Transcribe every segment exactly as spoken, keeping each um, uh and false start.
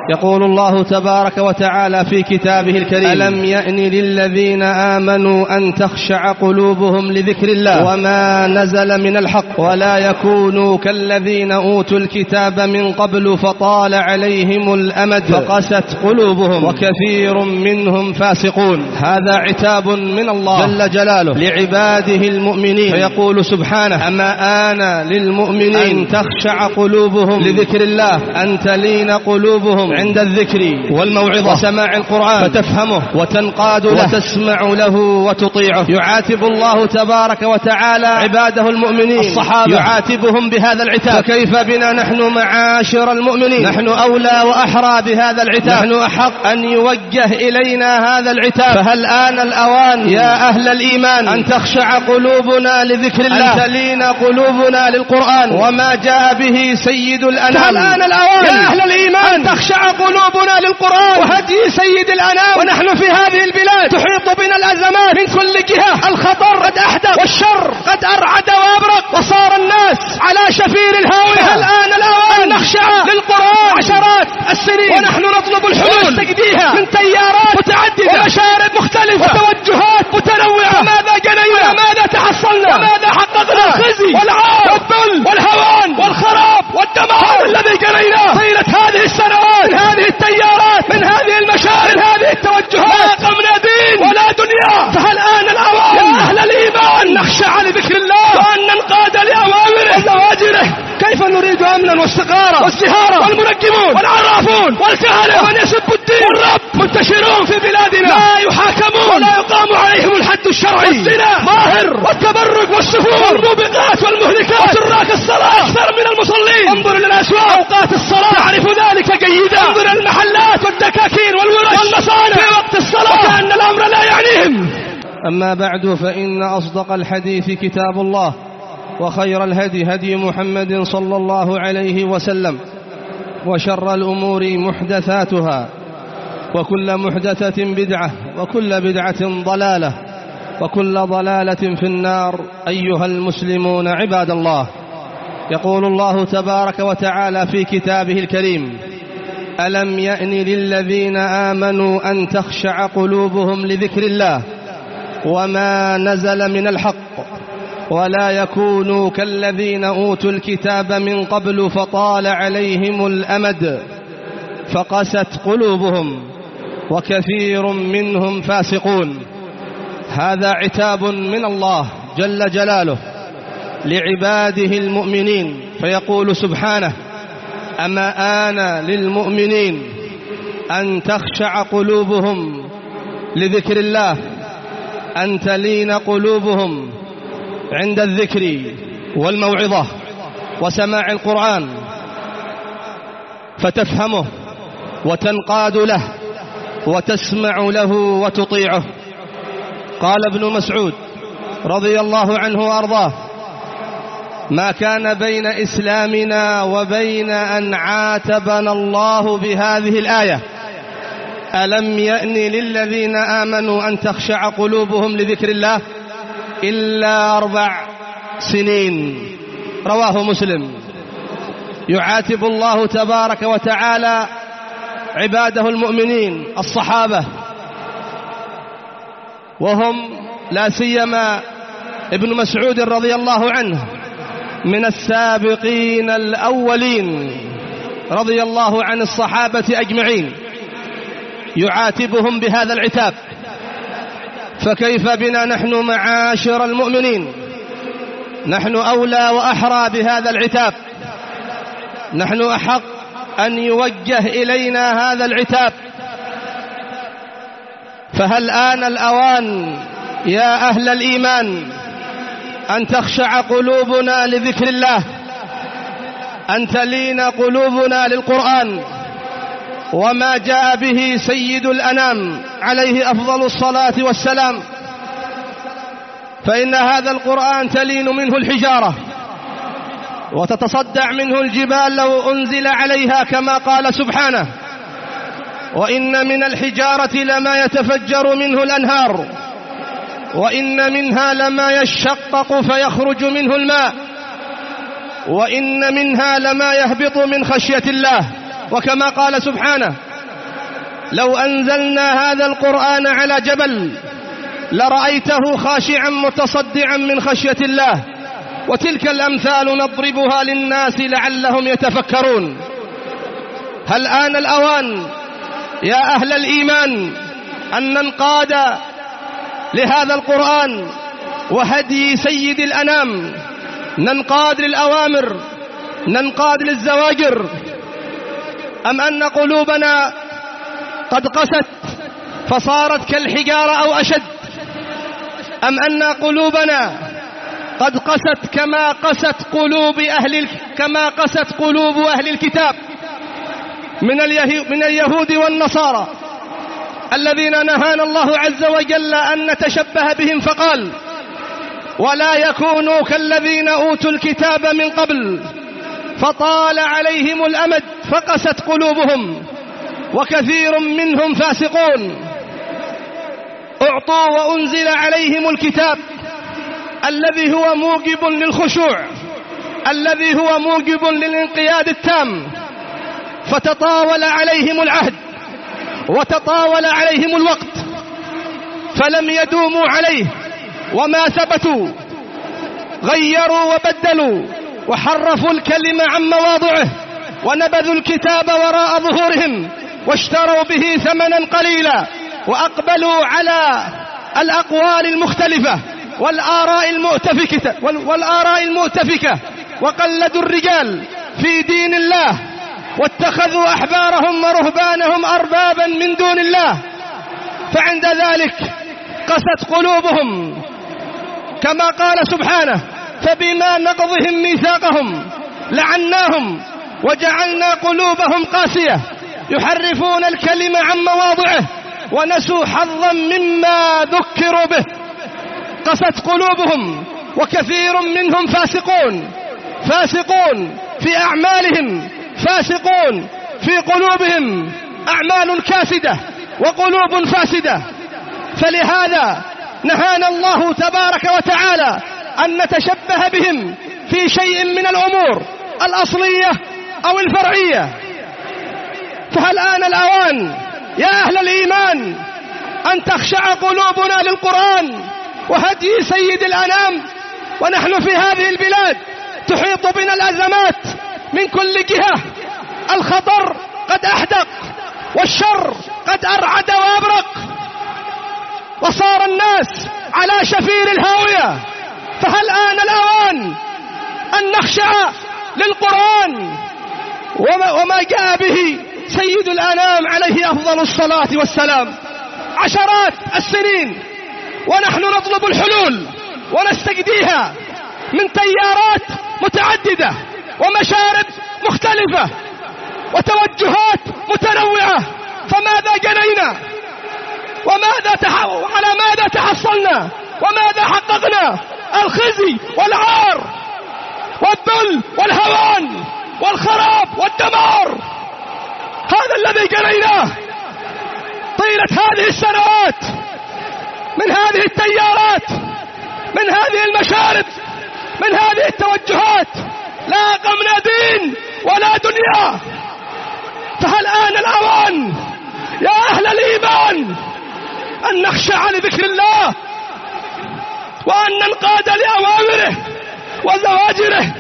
يقول الله تبارك وتعالى في كتابه الكريم: ألم يأن للذين آمنوا أن تخشع قلوبهم لذكر الله وما نزل من الحق ولا يكونوا كالذين أوتوا الكتاب من قبل فطال عليهم الأمد فقست قلوبهم وكثير منهم فاسقون. هذا عتاب من الله جل جلاله لعباده المؤمنين، فيقول سبحانه: أما آن للمؤمنين أن تخشع قلوبهم لذكر الله، أن تلين قلوبهم عند الذكر والموعظة وسماع القرآن فتفهمه وتنقاد له وتسمع له وتطيعه. يعاتب الله تبارك وتعالى عباده المؤمنين الصحابة، يعاتبهم بهذا العتاب، فكيف بنا نحن معاشر المؤمنين؟ نحن أولى وأحرى بهذا العتاب، نحن أحق أن يوجه إلينا هذا العتاب. فهل آن الأوان يا أهل الإيمان أن تخشع قلوبنا لذكر الله، أن تلين قلوبنا للقرآن وما جاء به سيد الأنام؟ فهل آن الأوان يا أهل الإيمان أن تخشع قلوبنا للقرآن وهدي سيد الأنام؟ ونحن في هذه البلاد تحيط بنا الأزمات من كل جهة، الخطر قد أحدث والشر قد أرعد وأبرق وصار الناس على شفير الهاوية. هل آن الأوان أن نخشع للقرآن عشرات السنين ونحن نطلب الحلول ونستجديها من تيارات متعددة ومشارب مختلفة وتوجهات متنوعة؟ وماذا جنينا وماذا تحصلنا وماذا حققنا؟ الخزي والعار والذل والهوان والخراب والدمار الذي جنيناه طيلة هذه السنوات من هذه التيارات، من هذه المشارب، من هذه التوجهات. لا قمنا دين ولا دنيا. فهل آن الأوان يا أهل الإيمان أن نخشع لذكر الله وأن ننقاد لأوامره وزواجره؟ كيف نريد أمنا واستقرارا والزهارة والمنجمون والعرافون والكهنة ومن يسب الدين والرب منتشرون في بلادنا لا يحاكمون ولا يقام عليهم الحد الشرعي؟ والزنا ظاهر والتبرج والسفور والموبقات والمهلكات وتراك الصلاة أكثر من المصلين. انظر إلى الأسواق أوقات الصلاة تعرف ذلك جيدا. انظر المحلات والدكاكين والورش والمصانع في وقت الصلاة وكأن الأمر لا يعنيهم. أما بعد، فإن أصدق الحديث كتاب الله، وخير الهدي هدي محمد صلى الله عليه وسلم، وشر الأمور محدثاتها، وكل محدثة بدعة، وكل بدعة ضلالة، وكل ضلالة في النار. أيها المسلمون عباد الله، يقول الله تبارك وتعالى في كتابه الكريم: ألم يأن للذين آمنوا أن تخشع قلوبهم لذكر الله وما نزل من الحق ولا يكونوا كالذين أوتوا الكتاب من قبل فطال عليهم الأمد فقست قلوبهم وكثير منهم فاسقون. هذا عتاب من الله جل جلاله لعباده المؤمنين، فيقول سبحانه: أما آن للمؤمنين أن تخشع قلوبهم لذكر الله، أن تلين قلوبهم عند الذكر والموعظة وسماع القرآن فتفهمه وتنقاد له وتسمع له وتطيعه. قال ابن مسعود رضي الله عنه وأرضاه: ما كان بين إسلامنا وبين أن عاتبنا الله بهذه الآية ألم يأن للذين آمنوا أن تخشع قلوبهم لذكر الله إلا أربع سنين. رواه مسلم. يعاتب الله تبارك وتعالى عباده المؤمنين الصحابة، وهم لا سيما ابن مسعود رضي الله عنه من السابقين الأولين رضي الله عن الصحابة أجمعين، يعاتبهم بهذا العتاب. فكيف بنا نحن معاشر المؤمنين؟ نحن أولى وأحرى بهذا العتاب، نحن أحق أن يوجه إلينا هذا العتاب. فهل آن الأوان يا أهل الإيمان أن تخشع قلوبنا لذكر الله، أن تلين قلوبنا للقرآن وما جاء به سيد الأنام عليه أفضل الصلاة والسلام؟ فإن هذا القرآن تلين منه الحجارة وتتصدع منه الجبال لو أنزل عليها، كما قال سبحانه: وإن من الحجارة لما يتفجر منه الأنهار وإن منها لما يشقق فيخرج منه الماء وإن منها لما يهبط من خشية الله وكما قال سبحانه: لو أنزلنا هذا القرآن على جبل لرأيته خاشعا متصدعا من خشية الله، وتلك الأمثال نضربها للناس لعلهم يتفكرون. هل آن الأوان يا أهل الإيمان أن ننقاد لهذا القرآن وهدي سيد الأنام، ننقاد للأوامر، ننقاد للزواجر، أم أن قلوبنا قد قست فصارت كالحجارة أو أشد؟ أم أن قلوبنا قد قست كما قست قلوب أهل كما قست قلوب أهل الكتاب من من اليهود والنصارى الذين نهانا الله عز وجل أن نتشبه بهم، فقال: ولا يكونوا كالذين أوتوا الكتاب من قبل فطال عليهم الأمد فقست قلوبهم وكثير منهم فاسقون. أعطوا وأنزل عليهم الكتاب الذي هو موجب للخشوع، الذي هو موجب للانقياد التام، فتطاول عليهم العهد وتطاول عليهم الوقت فلم يدوموا عليه وما ثبتوا، غيروا وبدلوا وحرفوا الكلمة عن مواضعه ونبذوا الكتاب وراء ظهورهم واشتروا به ثمنا قليلا، وأقبلوا على الأقوال المختلفة والآراء المؤتفكة والآراء المؤتفكة وقلدوا الرجال في دين الله واتخذوا أحبارهم ورهبانهم أربابا من دون الله، فعند ذلك قست قلوبهم كما قال سبحانه: فبما نقضهم ميثاقهم لعناهم وجعلنا قلوبهم قاسية يحرفون الكلمة عن مواضعه ونسوا حظا مما ذكروا به. قست قلوبهم وكثير منهم فاسقون، فاسقون في أعمالهم، فاسقون في قلوبهم، أعمال كاسدة وقلوب فاسدة. فلهذا نهانا الله تبارك وتعالى أن نتشبه بهم في شيء من الأمور الأصلية أو الفرعية. فهل آن الأوان يا أهل الإيمان أن تخشع قلوبنا للقرآن وهدي سيد الأنام، ونحن في هذه البلاد تحيط بنا الأزمات من كل جهة، الخطر قد أحدق والشر قد أرعد وأبرق، وصار الناس على شفير الهاوية. فهل آن الأوان أن نخشع للقرآن وما جاء به سيد الأنام عليه أفضل الصلاة والسلام؟ عشرات السنين ونحن نطلب الحلول ونستجديها من تيارات متعددة ومشارب مختلفة وتوجهات متنوعة، فماذا جنينا؟ وماذا تح... وعلى ماذا تحصلنا؟ وماذا حققنا؟ الخزي والعار والذل والهوان والخراب والدمار. هذا الذي جنيناه طيلة هذه السنوات من هذه التيارات، من هذه المشارب، من هذه التوجهات. لا أقمنا دين ولا دنيا. فهل آن الأوان يا أهل الإيمان أن نخشع لذكر الله وأن ننقاد لأوامره وزواجره؟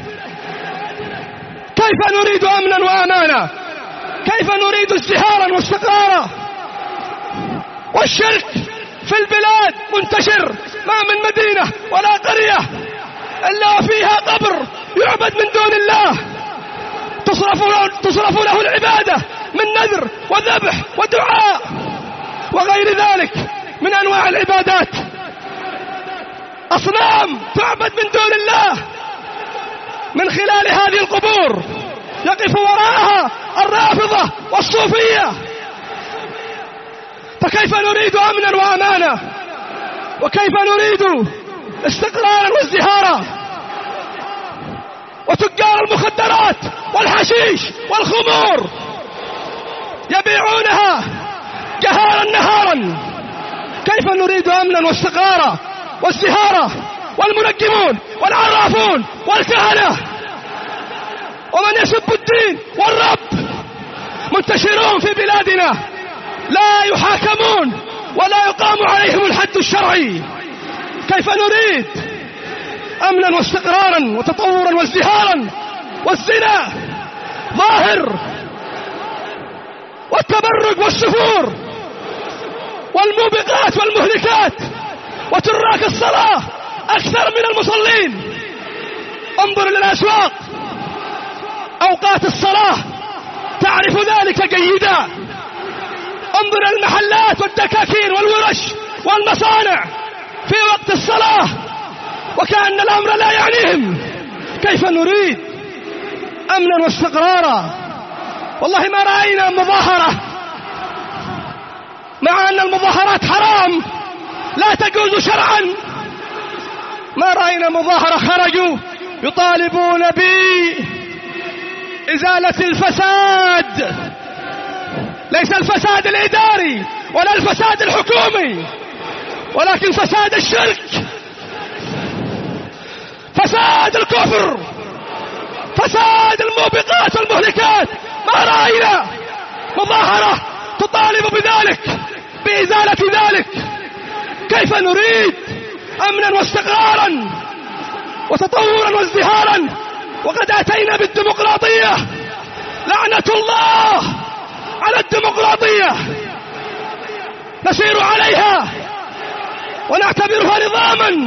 كيف نريد أمنا وأمانا؟ كيف نريد ازدهارا واستقرارا؟ والشرك في البلاد منتشر، ما من مدينة ولا قرية إلا وفيها قبر يعبد من دون الله، تصرف له, تصرف له العبادة من نذر وذبح ودعاء وغير ذلك من أنواع العبادات. أصنام تعبد من دون الله من خلال هذه القبور، يقف وراءها الرافضة والصوفية. فكيف نريد أمنا وأمانا؟ وكيف نريد استقرارا وازدهارا؟ وتجار المخدرات والحشيش والخمور يبيعونها جهارا نهارا. كيف نريد أمنا واستقرارا وازدهارا؟ والمنجمون والعرافون والكهنة ومن يسب الدين والرب منتشرون في بلادنا لا يحاكمون ولا يقام عليهم الحد الشرعي. كيف نريد أمنا واستقرارا وتطورا وازدهارا والزنا ظاهر والتبرج والسفور والموبقات والمهلكات وتراك الصلاة أكثر من المصلين؟ انظر إلى الأسواق، أوقات الصلاة تعرف ذلك جيدا. انظر إلى المحلات والدكاكين والورش والمصانع في وقت الصلاة وكأن الأمر لا يعنيهم. كيف نريد أمنا واستقرارا؟ والله ما رأينا مظاهرة، مع أن المظاهرات حرام لا تجوز شرعا، ما رأينا مظاهرة خرجوا يطالبون بإزالة الفساد، ليس الفساد الإداري ولا الفساد الحكومي، ولكن فساد الشرك، فساد الكفر، فساد الموبقات والمهلكات. ما رأينا مظاهرة تطالب بذلك، بإزالة ذلك. كيف نريد أمنا واستقرارا وتطورا وازدهارا وقد أتينا بالديمقراطية؟ لعنة الله على الديمقراطية، نسير عليها ونعتبرها نظاما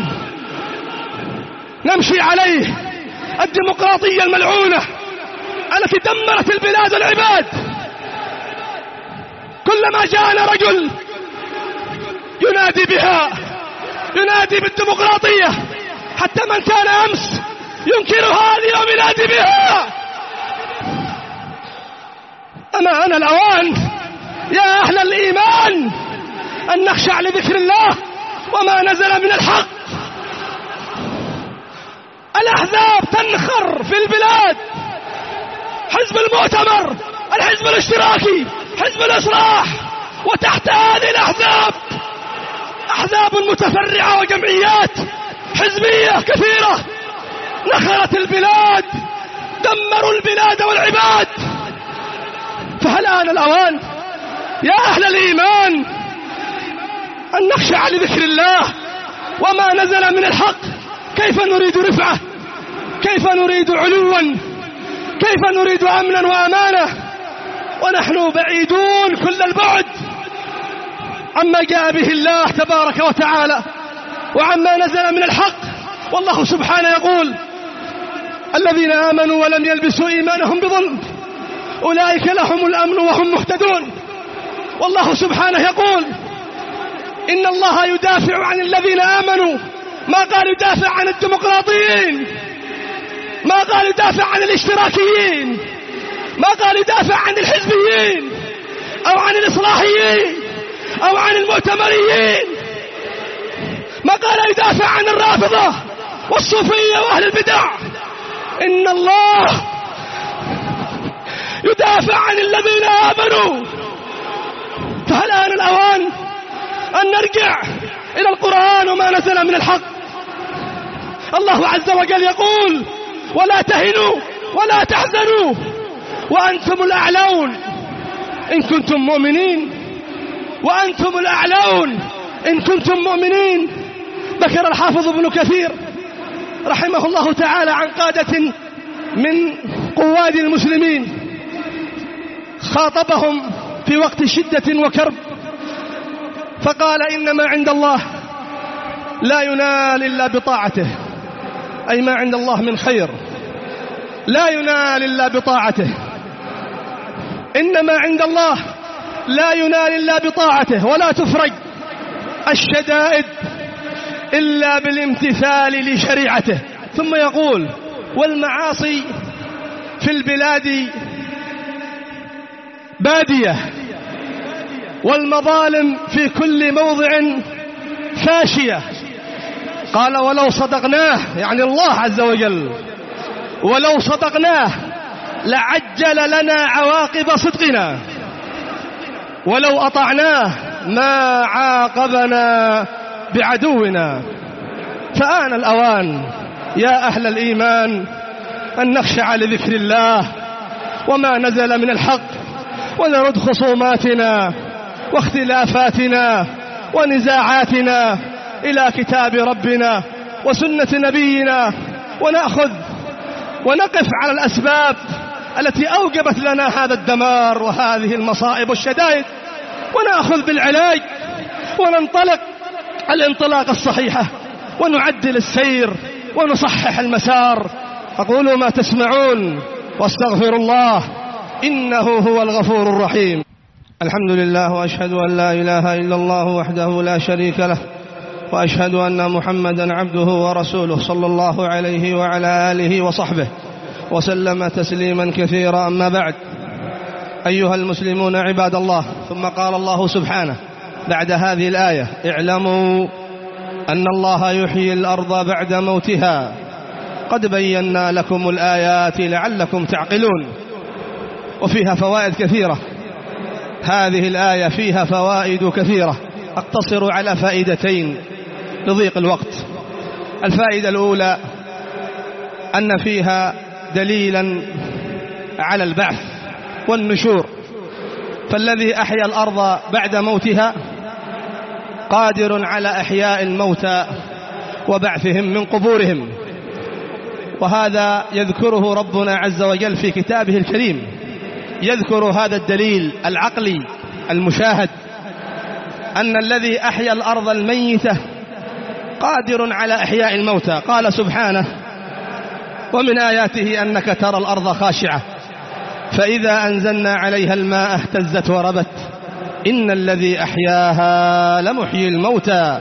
نمشي عليه. الديمقراطية الملعونة التي دمرت البلاد والعباد. كلما جاءنا رجل ينادي بها، ينادي بالديمقراطية، حتى من كان أمس ينكرها اليوم ينادي بها. أما أنا الأوان يا أهل الإيمان أن نخشع لذكر الله وما نزل من الحق. الأحزاب تنخر في البلاد، حزب المؤتمر، الحزب الاشتراكي، حزب الإصلاح، وتحت هذه الأحزاب أحزاب متفرعة وجمعيات حزبية كثيرة نخرت البلاد، دمروا البلاد والعباد. فهل آن الأوان يا أهل الإيمان أن نخشع لذكر الله وما نزل من الحق؟ كيف نريد رفعة؟ كيف نريد علوا؟ كيف نريد أمنا وأمانة ونحن بعيدون كل البعد عما جاء به الله تبارك وتعالى وعما نزل من الحق؟ والله سبحانه يقول: الذين آمنوا ولم يلبسوا إيمانهم بظلم أولئك لهم الأمن وهم مهتدون. والله سبحانه يقول: إن الله يدافع عن الذين آمنوا، ما قال يدافع عن الديمقراطيين، ما قال يدافع عن الاشتراكيين، ما قال يدافع عن الحزبيين أو عن الإصلاحيين أو عن المؤتمريين، ما قال يدافع عن الرافضة والصوفية وأهل البدع. إن الله يدافع عن الذين آمنوا. فهل آن الأوان أن نرجع إلى القرآن وما نزل من الحق؟ الله عز وجل يقول: ولا تهنوا ولا تحزنوا وأنتم الأعلون إن كنتم مؤمنين، وأنتم الأعلون إن كنتم مؤمنين. ذكر الحافظ ابن كثير رحمه الله تعالى عن قادة من قواد المسلمين خاطبهم في وقت شدة وكرب، فقال: إن ما عند الله لا ينال إلا بطاعته، أي ما عند الله من خير لا ينال إلا بطاعته. إن ما عند الله لا ينال إلا بطاعته، ولا تفرج الشدائد إلا بالامتثال لشريعته. ثم يقول: والمعاصي في البلاد بادية، والمظالم في كل موضع فاشية. قال: ولو صدقناه، يعني الله عز وجل، ولو صدقناه لعجل لنا عواقب صدقنا، ولو أطعناه ما عاقبنا بعدونا. فآن الأوان يا أهل الإيمان أن نخشع لذكر الله وما نزل من الحق ونرد خصوماتنا واختلافاتنا ونزاعاتنا إلى كتاب ربنا وسنة نبينا، ونأخذ ونقف على الأسباب التي أوجبت لنا هذا الدمار وهذه المصائب والشدائد، ونأخذ بالعلاج وننطلق الانطلاقة الصحيحة ونعدل السير ونصحح المسار. أقول ما تسمعون واستغفر الله إنه هو الغفور الرحيم. الحمد لله، وأشهد أن لا إله إلا الله وحده لا شريك له، وأشهد أن محمدا عبده ورسوله صلى الله عليه وعلى آله وصحبه وسلم تسليما كثيرا. أما بعد، أيها المسلمون عباد الله، ثم قال الله سبحانه بعد هذه الآية: اعلموا أن الله يحيي الأرض بعد موتها قد بينا لكم الآيات لعلكم تعقلون. وفيها فوائد كثيرة، هذه الآية فيها فوائد كثيرة، أقتصر على فائدتين لضيق الوقت. الفائدة الأولى أن فيها دليلا على البعث والنشور، فالذي أحيا الأرض بعد موتها قادر على إحياء الموتى وبعثهم من قبورهم، وهذا يذكره ربنا عز وجل في كتابه الكريم، يذكر هذا الدليل العقلي المشاهد أن الذي أحيا الأرض الميتة قادر على إحياء الموتى. قال سبحانه: ومن آياته أنك ترى الأرض خاشعة فإذا أنزلنا عليها الماء اهتزت وربت إن الذي أحياها لمحيي الموتى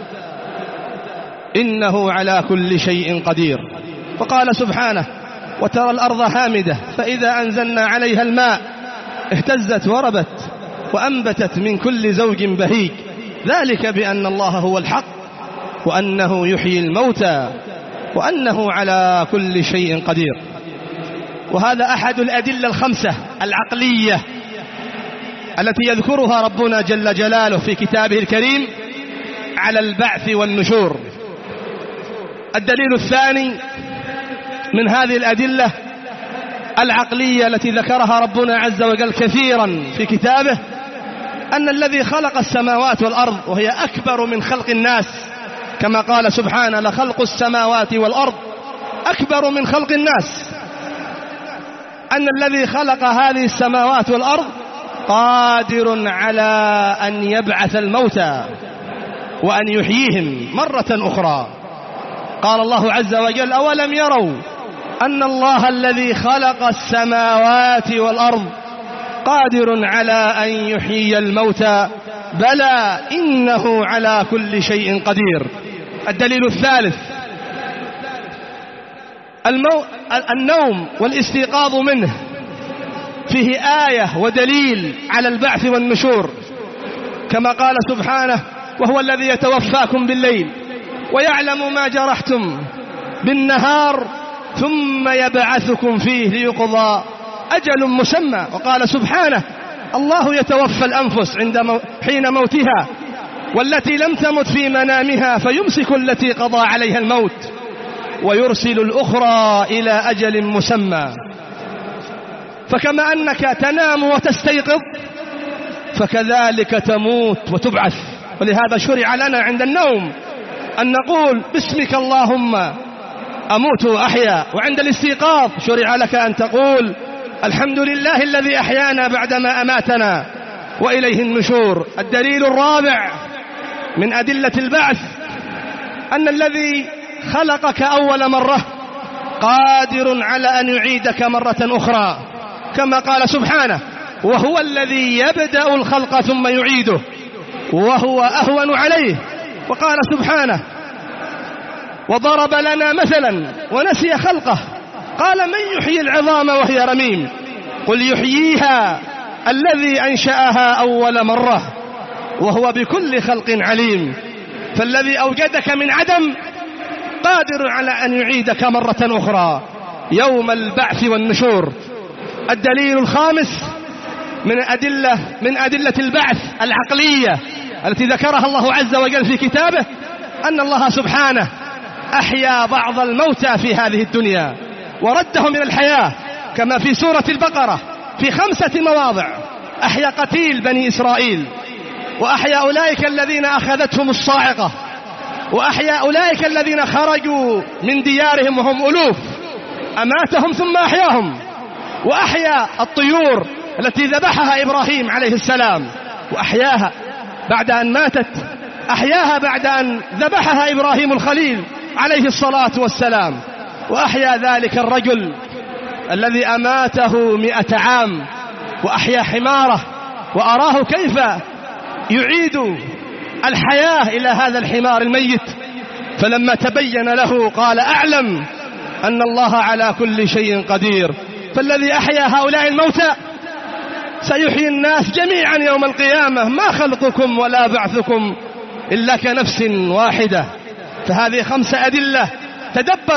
إنه على كل شيء قدير. وقال سبحانه: وترى الأرض هامدة فإذا أنزلنا عليها الماء اهتزت وربت وأنبتت من كل زوج بهيج ذلك بأن الله هو الحق وأنه يحيي الموتى وأنه على كل شيء قدير. وهذا أحد الأدلة الخمسة العقلية التي يذكرها ربنا جل جلاله في كتابه الكريم على البعث والنشور. الدليل الثاني من هذه الأدلة العقلية التي ذكرها ربنا عز وجل كثيرا في كتابه أن الذي خلق السماوات والأرض، وهي أكبر من خلق الناس، كما قال سبحانه: لخلق السماوات والأرض أكبر من خلق الناس، أن الذي خلق هذه السماوات والأرض قادر على أن يبعث الموتى وأن يحييهم مرة أخرى. قال الله عز وجل: أولم يروا أن الله الذي خلق السماوات والأرض قادر على أن يحيي الموتى بلى إنه على كل شيء قدير. الدليل الثالث المو... النوم والاستيقاظ منه فيه آية ودليل على البعث والنشور، كما قال سبحانه: وهو الذي يتوفاكم بالليل ويعلم ما جرحتم بالنهار ثم يبعثكم فيه ليقضى أجل مسمى. وقال سبحانه: الله يتوفى الأنفس عند مو... حين موتها والتي لم تمت في منامها فيمسك التي قضى عليها الموت ويرسل الأخرى إلى أجل مسمى. فكما أنك تنام وتستيقظ فكذلك تموت وتبعث. ولهذا شرع لنا عند النوم أن نقول: باسمك اللهم أموت وأحيا. وعند الاستيقاظ شرع لك أن تقول: الحمد لله الذي أحيانا بعدما أماتنا وإليه النشور. الدليل الرابع من أدلة البعث أن الذي خلقك أول مرة قادر على أن يعيدك مرة أخرى، كما قال سبحانه: وهو الذي يبدأ الخلق ثم يعيده وهو أهون عليه. وقال سبحانه: وضرب لنا مثلا ونسي خلقه قال: من يحيي العظام وهي رميم قل يحييها الذي أنشأها أول مرة وهو بكل خلق عليم. فالذي أوجدك من عدم قادر على أن يعيدك مرة أخرى يوم البعث والنشور. الدليل الخامس من أدلة من أدلة البعث العقلية التي ذكرها الله عز وجل في كتابه أن الله سبحانه أحيا بعض الموتى في هذه الدنيا، ورده من الحياة كما في سورة البقرة في خمسة مواضع. أحيا قتيل بني إسرائيل، وأحيا أولئك الذين أخذتهم الصاعقة، وأحيا أولئك الذين خرجوا من ديارهم وهم ألوف، أماتهم ثم أحياهم. وأحيا الطيور التي ذبحها إبراهيم عليه السلام وأحياها بعد أن ماتت، أحياها بعد أن ذبحها إبراهيم الخليل عليه الصلاة والسلام. وأحيا ذلك الرجل الذي أماته مئة عام وأحيا حماره، وأراه كيف يعيد الحياة إلى هذا الحمار الميت. فلما تبين له قال أعلم أن الله على كل شيء قدير. فالذي أحيا هؤلاء الموتى سيحيي الناس جميعا يوم القيامة، ما خلقكم ولا بعثكم إلا كنفس واحدة. فهذه خمسة أدلة تدبر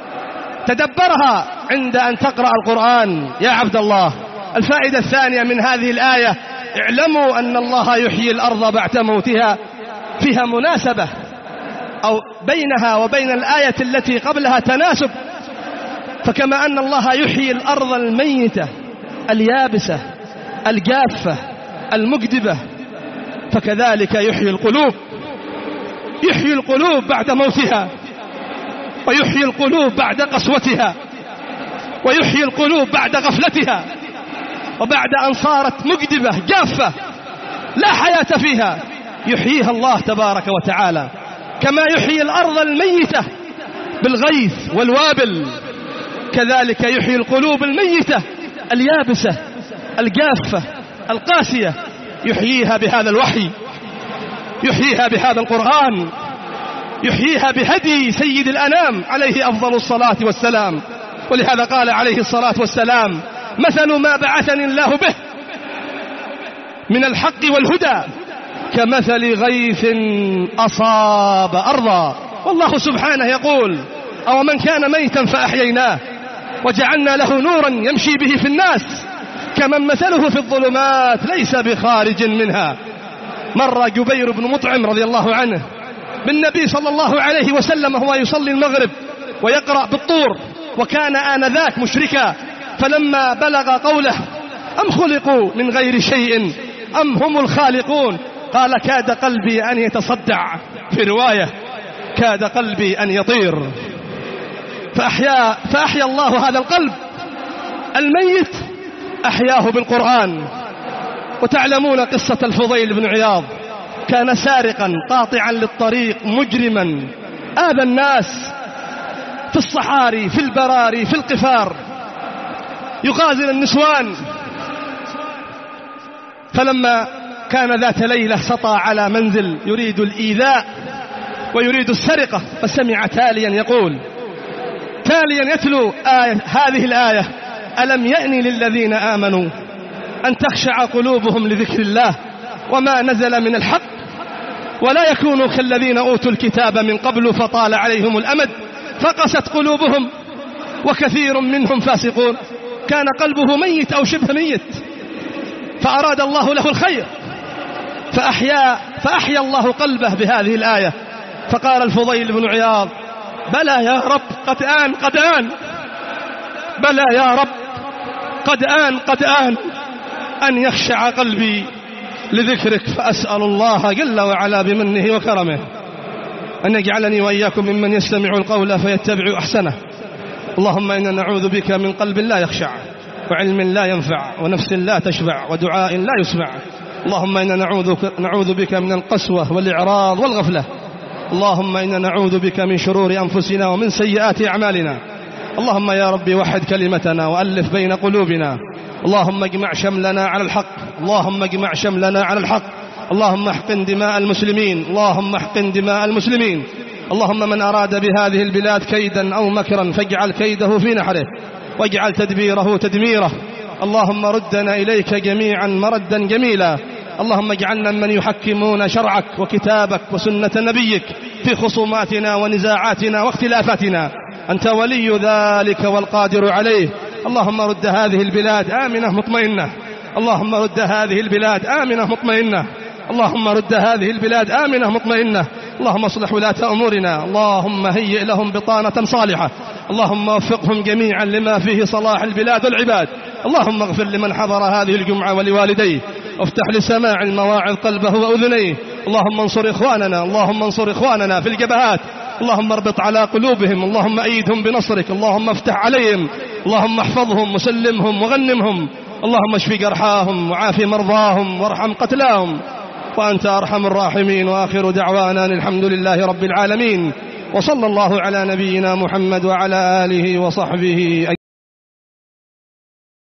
تدبرها عند أن تقرأ القرآن يا عبد الله. الفائدة الثانية من هذه الآية: اعلموا أن الله يحيي الأرض بعد موتها. فيها مناسبة أو بينها وبين الآية التي قبلها تناسب. فكما أن الله يحيي الأرض الميتة اليابسة الجافة المكدبة، فكذلك يحيي القلوب، يحيي القلوب بعد موتها، ويحيي القلوب بعد قسوتها، ويحيي القلوب بعد غفلتها، وبعد أن صارت مكدبة جافة لا حياة فيها يحييها الله تبارك وتعالى. كما يحيي الأرض الميتة بالغيث والوابل، كذلك يحيي القلوب الميتة اليابسة الجافة القاسية، يحييها بهذا الوحي، يحييها بهذا القرآن، يحييها بهدي سيد الأنام عليه أفضل الصلاة والسلام. ولهذا قال عليه الصلاة والسلام: مثل ما بعثني الله به من الحق والهدى كمثل غيث أصاب أرضا. والله سبحانه يقول: أو من كان ميتا فأحييناه وجعلنا له نورا يمشي به في الناس كمن مثله في الظلمات ليس بخارج منها. مر جبير بن مطعم رضي الله عنه بالنبي صلى الله عليه وسلم وهو يصلي المغرب ويقرأ بالطور، وكان آنذاك مشركا، فلما بلغ قوله: أم خلقوا من غير شيء أم هم الخالقون، قال: كاد قلبي أن يتصدع، في رواية: كاد قلبي أن يطير. فأحيا, فأحيا الله هذا القلب الميت، أحياه بالقرآن. وتعلمون قصة الفضيل بن عياض، كان سارقا قاطعا للطريق مجرما آذى الناس في الصحاري في البراري في القفار، يغازل النسوان. فلما كان ذات ليلة سطى على منزل يريد الإيذاء ويريد السرقة، فسمع تاليا يقول تاليا يتلو آية هذه الآية: ألم يأن للذين آمنوا أن تخشع قلوبهم لذكر الله وما نزل من الحق ولا يكونوا كالذين أوتوا الكتاب من قبل فطال عليهم الأمد فقست قلوبهم وكثير منهم فاسقون. كان قلبه ميت أو شبه ميت، فأراد الله له الخير فأحيا, فأحيا الله قلبه بهذه الآية. فقال الفضيل بن عياض: بلى يا رب قد آن قد آن، بلى يا رب قد آن قد آن أن يخشع قلبي لذكرك. فأسأل الله جل وعلا بمنه وكرمه أن يجعلني وإياكم ممن يستمع القول فيتبع أحسنه. اللهم إنا نعوذ بك من قلب لا يخشع، وعلم لا ينفع، ونفس لا تشبع، ودعاء لا يسمع. اللهم إنا نعوذ بك من القسوة والإعراض والغفلة. اللهم إنا نعوذ بك من شرور أنفسنا ومن سيئات أعمالنا. اللهم يا ربي وحد كلمتنا وألف بين قلوبنا. اللهم اجمع شملنا على الحق، اللهم اجمع شملنا على الحق. اللهم احقن دماء المسلمين، اللهم احقن دماء المسلمين. اللهم من أراد بهذه البلاد كيدا أو مكرا فاجعل كيده في نحره واجعل تدبيره تدميره. اللهم ردنا إليك جميعا مردا جميلا. اللهم اجعلنا من يحكمون شرعك وكتابك وسنة نبيك في خصوماتنا ونزاعاتنا واختلافاتنا. أنت ولي ذلك والقادر عليه. اللهم رد هذه البلاد آمنة مطمئنة، اللهم رد هذه البلاد آمنة مطمئنة، اللهم رد هذه البلاد آمنة مطمئنة. اللهم اصلح ولاة أمورنا، اللهم هيئ لهم بطانة صالحة، اللهم وفقهم جميعا لما فيه صلاح البلاد والعباد. اللهم اغفر لمن حضر هذه الجمعة ولوالديه، وافتح لسماع المواعظ قلبه وأذنيه. اللهم انصر إخواننا، اللهم انصر إخواننا في الجبهات، اللهم اربط على قلوبهم، اللهم أيدهم بنصرك، اللهم افتح عليهم، اللهم احفظهم وسلمهم وغنمهم، اللهم اشف جرحاهم وعاف مرضاهم وارحم قتلاهم، وأنت أرحم الراحمين. وآخر دعوانا الحمد لله رب العالمين، وصلى الله على نبينا محمد وعلى آله وصحبه أجمعين.